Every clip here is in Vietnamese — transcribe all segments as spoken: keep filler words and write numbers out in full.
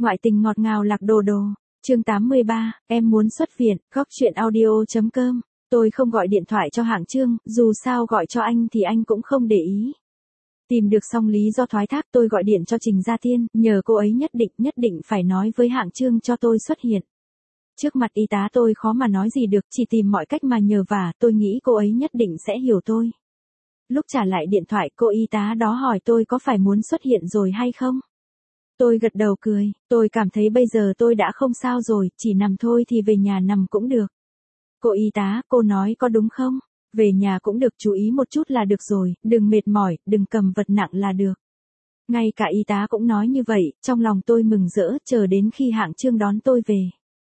Ngoại tình ngọt ngào lạc đồ đồ. Chương tám mươi ba, em muốn xuất viện, góc chuyện audio chấm com. Tôi không gọi điện thoại cho hạng Trương, dù sao gọi cho anh thì anh cũng không để ý. Tìm được xong lý do thoái thác, tôi gọi điện cho Trình Gia Tiên, nhờ cô ấy nhất định nhất định phải nói với hạng Trương cho tôi xuất hiện. Trước mặt y tá tôi khó mà nói gì được, chỉ tìm mọi cách mà nhờ vả, tôi nghĩ cô ấy nhất định sẽ hiểu tôi. Lúc trả lại điện thoại, cô y tá đó hỏi tôi có phải muốn xuất hiện rồi hay không? Tôi gật đầu cười, tôi cảm thấy bây giờ tôi đã không sao rồi, chỉ nằm thôi thì về nhà nằm cũng được. Cô y tá, cô nói có đúng không? Về nhà cũng được, chú ý một chút là được rồi, đừng mệt mỏi, đừng cầm vật nặng là được. Ngay cả y tá cũng nói như vậy, trong lòng tôi mừng rỡ, chờ đến khi hạng Trương đón tôi về.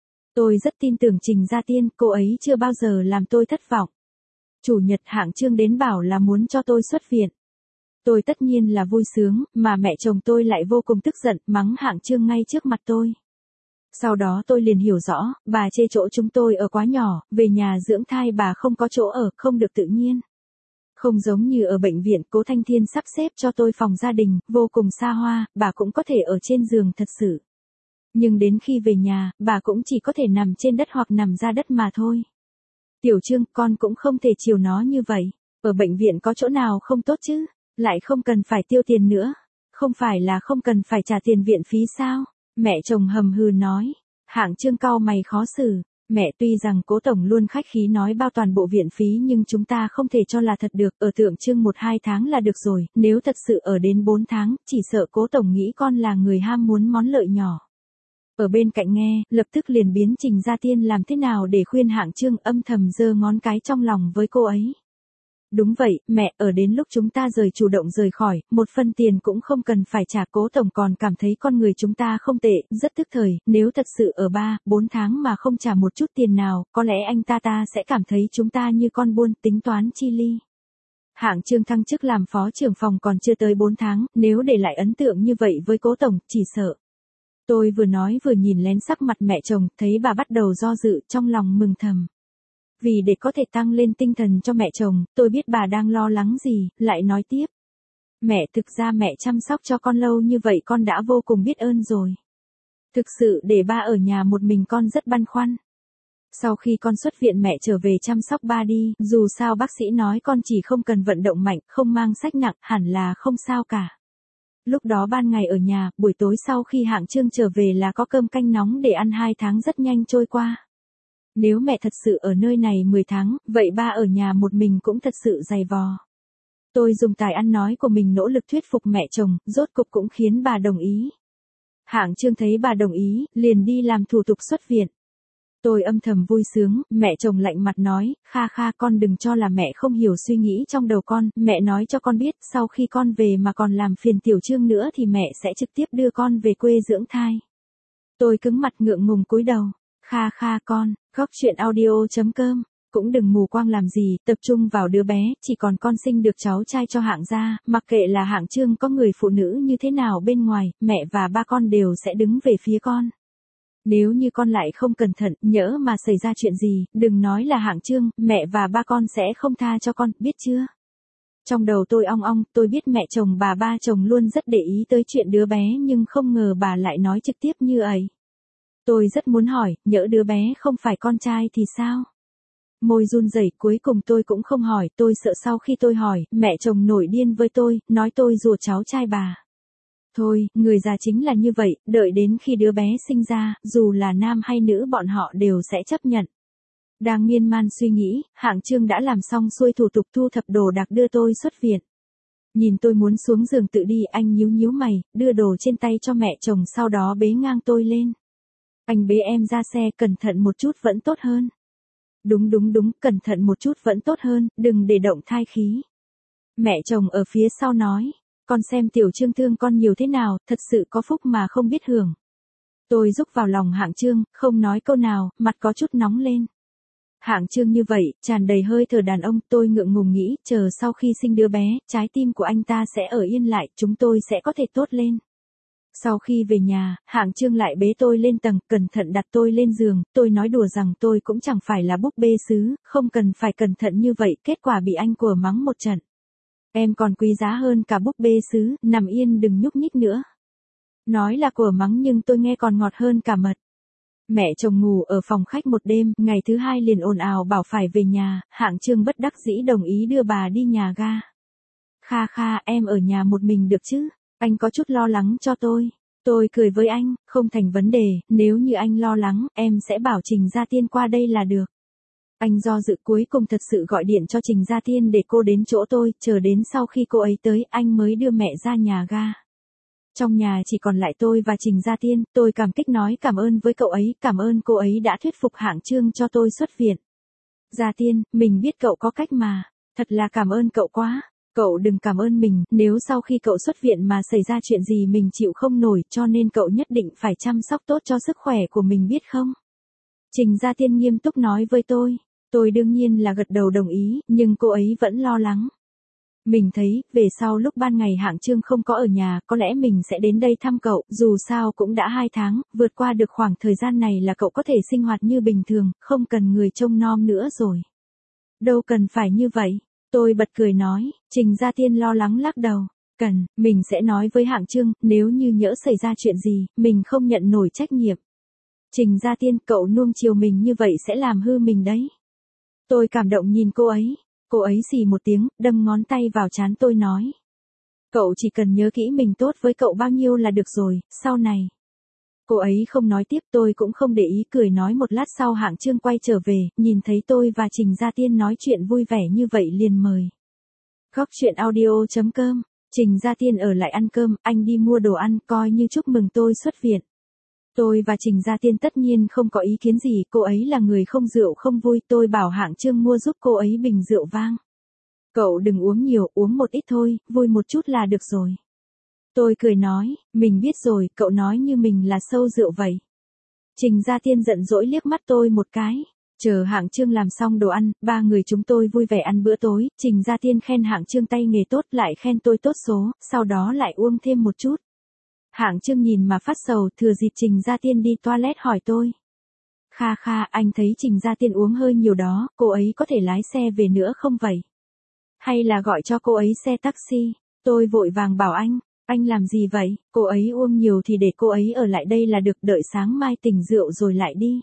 Tôi rất tin tưởng Trình Gia Tiên, cô ấy chưa bao giờ làm tôi thất vọng. Chủ nhật hạng Trương đến bảo là muốn cho tôi xuất viện. Tôi tất nhiên là vui sướng, mà mẹ chồng tôi lại vô cùng tức giận, mắng hạng Trương ngay trước mặt tôi. Sau đó tôi liền hiểu rõ, bà chê chỗ chúng tôi ở quá nhỏ, về nhà dưỡng thai bà không có chỗ ở, không được tự nhiên. Không giống như ở bệnh viện, Cố Thanh Thiên sắp xếp cho tôi phòng gia đình, vô cùng xa hoa, bà cũng có thể ở trên giường thật sự. Nhưng đến khi về nhà, bà cũng chỉ có thể nằm trên đất hoặc nằm ra đất mà thôi. Tiểu Trương, con cũng không thể chiều nó như vậy. Ở bệnh viện có chỗ nào không tốt chứ? Lại không cần phải tiêu tiền nữa. Không phải là không cần phải trả tiền viện phí sao? Mẹ chồng hầm hừ nói. Hạng Trương cau mày khó xử. Mẹ, tuy rằng Cố tổng luôn khách khí nói bao toàn bộ viện phí nhưng chúng ta không thể cho là thật được. Ở tượng trưng một hai tháng là được rồi. Nếu thật sự ở đến bốn tháng, chỉ sợ Cố tổng nghĩ con là người ham muốn món lợi nhỏ. Ở bên cạnh nghe, lập tức liền biến Trình Gia Tiên làm thế nào để khuyên hạng Trương, âm thầm giơ ngón cái trong lòng với cô ấy. Đúng vậy, mẹ, ở đến lúc chúng ta rời chủ động rời khỏi, một phân tiền cũng không cần phải trả. Cố tổng còn cảm thấy con người chúng ta không tệ, rất tức thời, nếu thật sự ở ba, bốn tháng mà không trả một chút tiền nào, có lẽ anh ta ta sẽ cảm thấy chúng ta như con buôn, tính toán chi ly. Hạng Trương thăng chức làm phó trưởng phòng còn chưa tới bốn tháng, nếu để lại ấn tượng như vậy với Cố tổng, chỉ sợ. Tôi vừa nói vừa nhìn lén sắc mặt mẹ chồng, thấy bà bắt đầu do dự, trong lòng mừng thầm. Vì để có thể tăng lên tinh thần cho mẹ chồng, tôi biết bà đang lo lắng gì, lại nói tiếp. Mẹ, thực ra mẹ chăm sóc cho con lâu như vậy con đã vô cùng biết ơn rồi. Thực sự để ba ở nhà một mình con rất băn khoăn. Sau khi con xuất viện mẹ trở về chăm sóc ba đi, dù sao bác sĩ nói con chỉ không cần vận động mạnh, không mang sách nặng, hẳn là không sao cả. Lúc đó ban ngày ở nhà, buổi tối sau khi hạng Trương trở về là có cơm canh nóng để ăn, hai tháng rất nhanh trôi qua. Nếu mẹ thật sự ở nơi này mười tháng, vậy ba ở nhà một mình cũng thật sự dày vò. Tôi dùng tài ăn nói của mình nỗ lực thuyết phục mẹ chồng, rốt cục cũng khiến bà đồng ý. Hạng Trương thấy bà đồng ý, liền đi làm thủ tục xuất viện. Tôi âm thầm vui sướng, mẹ chồng lạnh mặt nói, Kha Kha, con đừng cho là mẹ không hiểu suy nghĩ trong đầu con, mẹ nói cho con biết, sau khi con về mà còn làm phiền Tiểu Trương nữa thì mẹ sẽ trực tiếp đưa con về quê dưỡng thai. Tôi cứng mặt ngượng ngùng cúi đầu, Kha Kha con, góc chuyện audio chấm com, cũng đừng mù quáng làm gì, tập trung vào đứa bé, chỉ còn con sinh được cháu trai cho hạng gia, mặc kệ là hạng Trương có người phụ nữ như thế nào bên ngoài, mẹ và ba con đều sẽ đứng về phía con. Nếu như con lại không cẩn thận, nhỡ mà xảy ra chuyện gì, đừng nói là hạng Trương, mẹ và ba con sẽ không tha cho con, biết chưa? Trong đầu tôi ong ong, tôi biết mẹ chồng bà ba chồng luôn rất để ý tới chuyện đứa bé nhưng không ngờ bà lại nói trực tiếp như ấy. Tôi rất muốn hỏi, nhỡ đứa bé không phải con trai thì sao? Môi run rẩy, cuối cùng tôi cũng không hỏi, tôi sợ sau khi tôi hỏi, mẹ chồng nổi điên với tôi, nói tôi rùa cháu trai bà. Thôi, người già chính là như vậy, đợi đến khi đứa bé sinh ra, dù là nam hay nữ bọn họ đều sẽ chấp nhận. Đang miên man suy nghĩ, hạng Trương đã làm xong xuôi thủ tục thu thập đồ đạc đưa tôi xuất viện. Nhìn tôi muốn xuống giường tự đi, anh nhíu nhíu mày, đưa đồ trên tay cho mẹ chồng, sau đó bế ngang tôi lên. Anh bế em ra xe, cẩn thận một chút vẫn tốt hơn. Đúng đúng đúng, cẩn thận một chút vẫn tốt hơn, đừng để động thai khí. Mẹ chồng ở phía sau nói. Con xem Tiểu Trương thương con nhiều thế nào, thật sự có phúc mà không biết hưởng. Tôi rúc vào lòng hạng Trương, không nói câu nào, mặt có chút nóng lên. Hạng Trương như vậy, tràn đầy hơi thở đàn ông, tôi ngượng ngùng nghĩ, chờ sau khi sinh đứa bé, trái tim của anh ta sẽ ở yên lại, chúng tôi sẽ có thể tốt lên. Sau khi về nhà, hạng Trương lại bế tôi lên tầng, cẩn thận đặt tôi lên giường, tôi nói đùa rằng tôi cũng chẳng phải là búp bê sứ, không cần phải cẩn thận như vậy, kết quả bị anh của mắng một trận. Em còn quý giá hơn cả búp bê sứ, nằm yên đừng nhúc nhích nữa. Nói là của mắng nhưng tôi nghe còn ngọt hơn cả mật. Mẹ chồng ngủ ở phòng khách một đêm, ngày thứ hai liền ồn ào bảo phải về nhà, Hạng Trương bất đắc dĩ đồng ý đưa bà đi nhà ga. Kha kha, em ở nhà một mình được chứ? Anh có chút lo lắng cho tôi. Tôi cười với anh, không thành vấn đề, nếu như anh lo lắng, em sẽ bảo Trình Gia Tiên qua đây là được. Anh do dự cuối cùng thật sự gọi điện cho Trình Gia Tiên để cô đến chỗ tôi, chờ đến sau khi cô ấy tới, anh mới đưa mẹ ra nhà ga. Trong nhà chỉ còn lại tôi và Trình Gia Tiên, tôi cảm kích nói cảm ơn với cậu ấy, cảm ơn cô ấy đã thuyết phục Hạng Trương cho tôi xuất viện. Gia Tiên, mình biết cậu có cách mà, thật là cảm ơn cậu quá. Cậu đừng cảm ơn mình, nếu sau khi cậu xuất viện mà xảy ra chuyện gì mình chịu không nổi, cho nên cậu nhất định phải chăm sóc tốt cho sức khỏe của mình biết không? Trình Gia Tiên nghiêm túc nói với tôi. Tôi đương nhiên là gật đầu đồng ý, nhưng cô ấy vẫn lo lắng. Mình thấy, về sau lúc ban ngày Hạng Trương không có ở nhà, có lẽ mình sẽ đến đây thăm cậu, dù sao cũng đã hai tháng, vượt qua được khoảng thời gian này là cậu có thể sinh hoạt như bình thường, không cần người trông nom nữa rồi. Đâu cần phải như vậy. Tôi bật cười nói, Trình Gia Tiên lo lắng lắc đầu. Cần, mình sẽ nói với Hạng Trương, nếu như nhỡ xảy ra chuyện gì, mình không nhận nổi trách nhiệm. Trình Gia Tiên, cậu nuông chiều mình như vậy sẽ làm hư mình đấy. Tôi cảm động nhìn cô ấy. Cô ấy xì một tiếng, đâm ngón tay vào trán tôi nói. Cậu chỉ cần nhớ kỹ mình tốt với cậu bao nhiêu là được rồi, sau này. Cô ấy không nói tiếp, tôi cũng không để ý, cười nói một lát sau Hạng Trương quay trở về, nhìn thấy tôi và Trình Gia Tiên nói chuyện vui vẻ như vậy liền mời. Góc truyện audio chấm com, Trình Gia Tiên ở lại ăn cơm, anh đi mua đồ ăn, coi như chúc mừng tôi xuất viện. Tôi và Trình Gia Tiên tất nhiên không có ý kiến gì, cô ấy là người không rượu không vui, tôi bảo Hạng Trương mua giúp cô ấy bình rượu vang. Cậu đừng uống nhiều, uống một ít thôi, vui một chút là được rồi. Tôi cười nói, mình biết rồi, cậu nói như mình là sâu rượu vậy. Trình Gia Tiên giận dỗi liếc mắt tôi một cái. Chờ Hạng Trương làm xong đồ ăn, ba người chúng tôi vui vẻ ăn bữa tối, Trình Gia Tiên khen Hạng Trương tay nghề tốt, lại khen tôi tốt số, sau đó lại uống thêm một chút. Hạng Trương nhìn mà phát sầu, thừa dịp Trình Gia Tiên đi toilet hỏi tôi. Kha kha, anh thấy Trình Gia Tiên uống hơi nhiều đó, cô ấy có thể lái xe về nữa không vậy? Hay là gọi cho cô ấy xe taxi? Tôi vội vàng bảo anh, anh làm gì vậy? Cô ấy uống nhiều thì để cô ấy ở lại đây là được, đợi sáng mai tỉnh rượu rồi lại đi.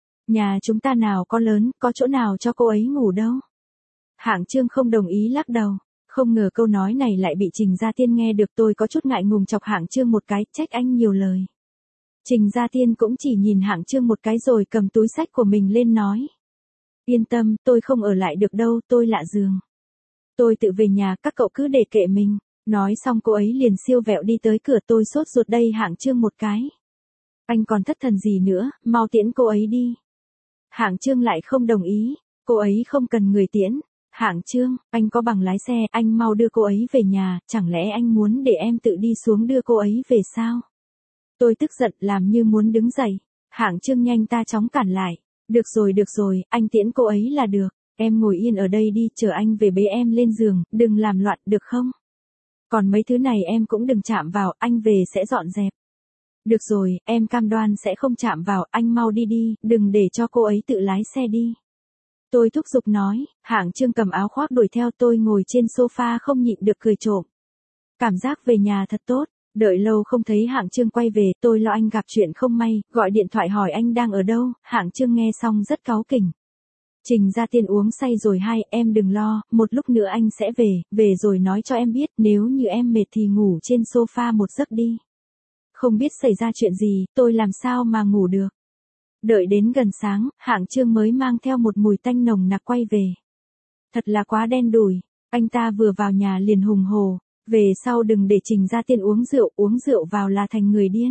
Nhà chúng ta nào có lớn, có chỗ nào cho cô ấy ngủ đâu. Hạng Trương không đồng ý lắc đầu. Không ngờ câu nói này lại bị Trình Gia Tiên nghe được, tôi có chút ngại ngùng chọc Hạng Trương một cái, trách anh nhiều lời. Trình Gia Tiên cũng chỉ nhìn Hạng Trương một cái rồi cầm túi xách của mình lên nói. Yên tâm, tôi không ở lại được đâu, tôi lạ giường. Tôi tự về nhà, các cậu cứ để kệ mình. Nói xong cô ấy liền siêu vẹo đi tới cửa, tôi sốt ruột đây Hạng Trương một cái. Anh còn thất thần gì nữa, mau tiễn cô ấy đi. Hạng Trương lại không đồng ý, cô ấy không cần người tiễn. Hạng Trương, anh có bằng lái xe, anh mau đưa cô ấy về nhà, chẳng lẽ anh muốn để em tự đi xuống đưa cô ấy về sao? Tôi tức giận làm như muốn đứng dậy. Hạng Trương nhanh ta chóng cản lại. Được rồi được rồi, anh tiễn cô ấy là được. Em ngồi yên ở đây đi, chờ anh về bế em lên giường, đừng làm loạn được không? Còn mấy thứ này em cũng đừng chạm vào, anh về sẽ dọn dẹp. Được rồi, em cam đoan sẽ không chạm vào, anh mau đi đi, đừng để cho cô ấy tự lái xe đi. Tôi thúc giục nói, Hạng Trương cầm áo khoác đuổi theo, tôi ngồi trên sofa không nhịn được cười trộm. Cảm giác về nhà thật tốt, đợi lâu không thấy Hạng Trương quay về, tôi lo anh gặp chuyện không may, gọi điện thoại hỏi anh đang ở đâu, Hạng Trương nghe xong rất cáu kỉnh. Trình Gia Tiên uống say rồi hai, em đừng lo, một lúc nữa anh sẽ về, về rồi nói cho em biết, nếu như em mệt thì ngủ trên sofa một giấc đi. Không biết xảy ra chuyện gì, tôi làm sao mà ngủ được. Đợi đến gần sáng, Hạng Trương mới mang theo một mùi tanh nồng nặc quay về. Thật là quá đen đủi, anh ta vừa vào nhà liền hùng hồ, về sau đừng để Trình Gia Tiên uống rượu, uống rượu vào là thành người điên.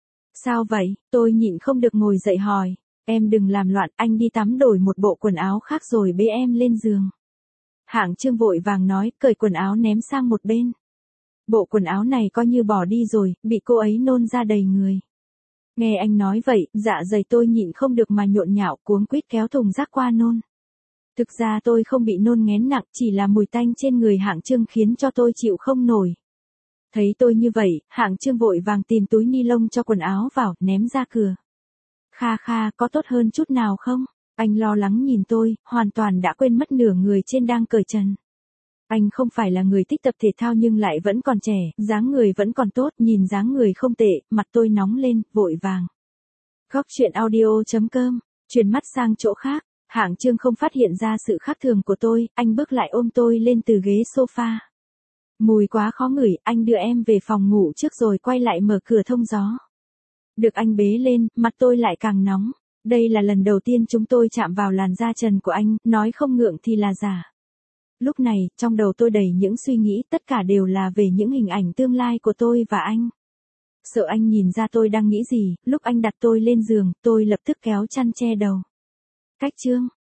Sao vậy, tôi nhịn không được ngồi dậy hỏi, em đừng làm loạn, anh đi tắm đổi một bộ quần áo khác rồi bế em lên giường. Hạng Trương vội vàng nói, cởi quần áo ném sang một bên. Bộ quần áo này coi như bỏ đi rồi, bị cô ấy nôn ra đầy người. Nghe anh nói vậy, dạ dày tôi nhịn không được mà nhộn nhạo, cuống quýt kéo thùng rác qua nôn. Thực ra tôi không bị nôn nghén nặng, chỉ là mùi tanh trên người Hạng Trương khiến cho tôi chịu không nổi. Thấy tôi như vậy, Hạng Trương vội vàng tìm túi ni lông cho quần áo vào, ném ra cửa. Kha kha, có tốt hơn chút nào không? Anh lo lắng nhìn tôi, hoàn toàn đã quên mất nửa người trên đang cởi trần. Anh không phải là người thích tập thể thao nhưng lại vẫn còn trẻ, dáng người vẫn còn tốt, nhìn dáng người không tệ, mặt tôi nóng lên, vội vàng. Góc chuyện audio chấm com, chuyển mắt sang chỗ khác, Hạng Chương không phát hiện ra sự khác thường của tôi, anh bước lại ôm tôi lên từ ghế sofa. Mùi quá khó ngửi, anh đưa em về phòng ngủ trước rồi quay lại mở cửa thông gió. Được anh bế lên, mặt tôi lại càng nóng. Đây là lần đầu tiên chúng tôi chạm vào làn da trần của anh, nói không ngượng thì là giả. Lúc này, trong đầu tôi đầy những suy nghĩ, tất cả đều là về những hình ảnh tương lai của tôi và anh. Sợ anh nhìn ra tôi đang nghĩ gì, lúc anh đặt tôi lên giường, tôi lập tức kéo chăn che đầu. Cách chương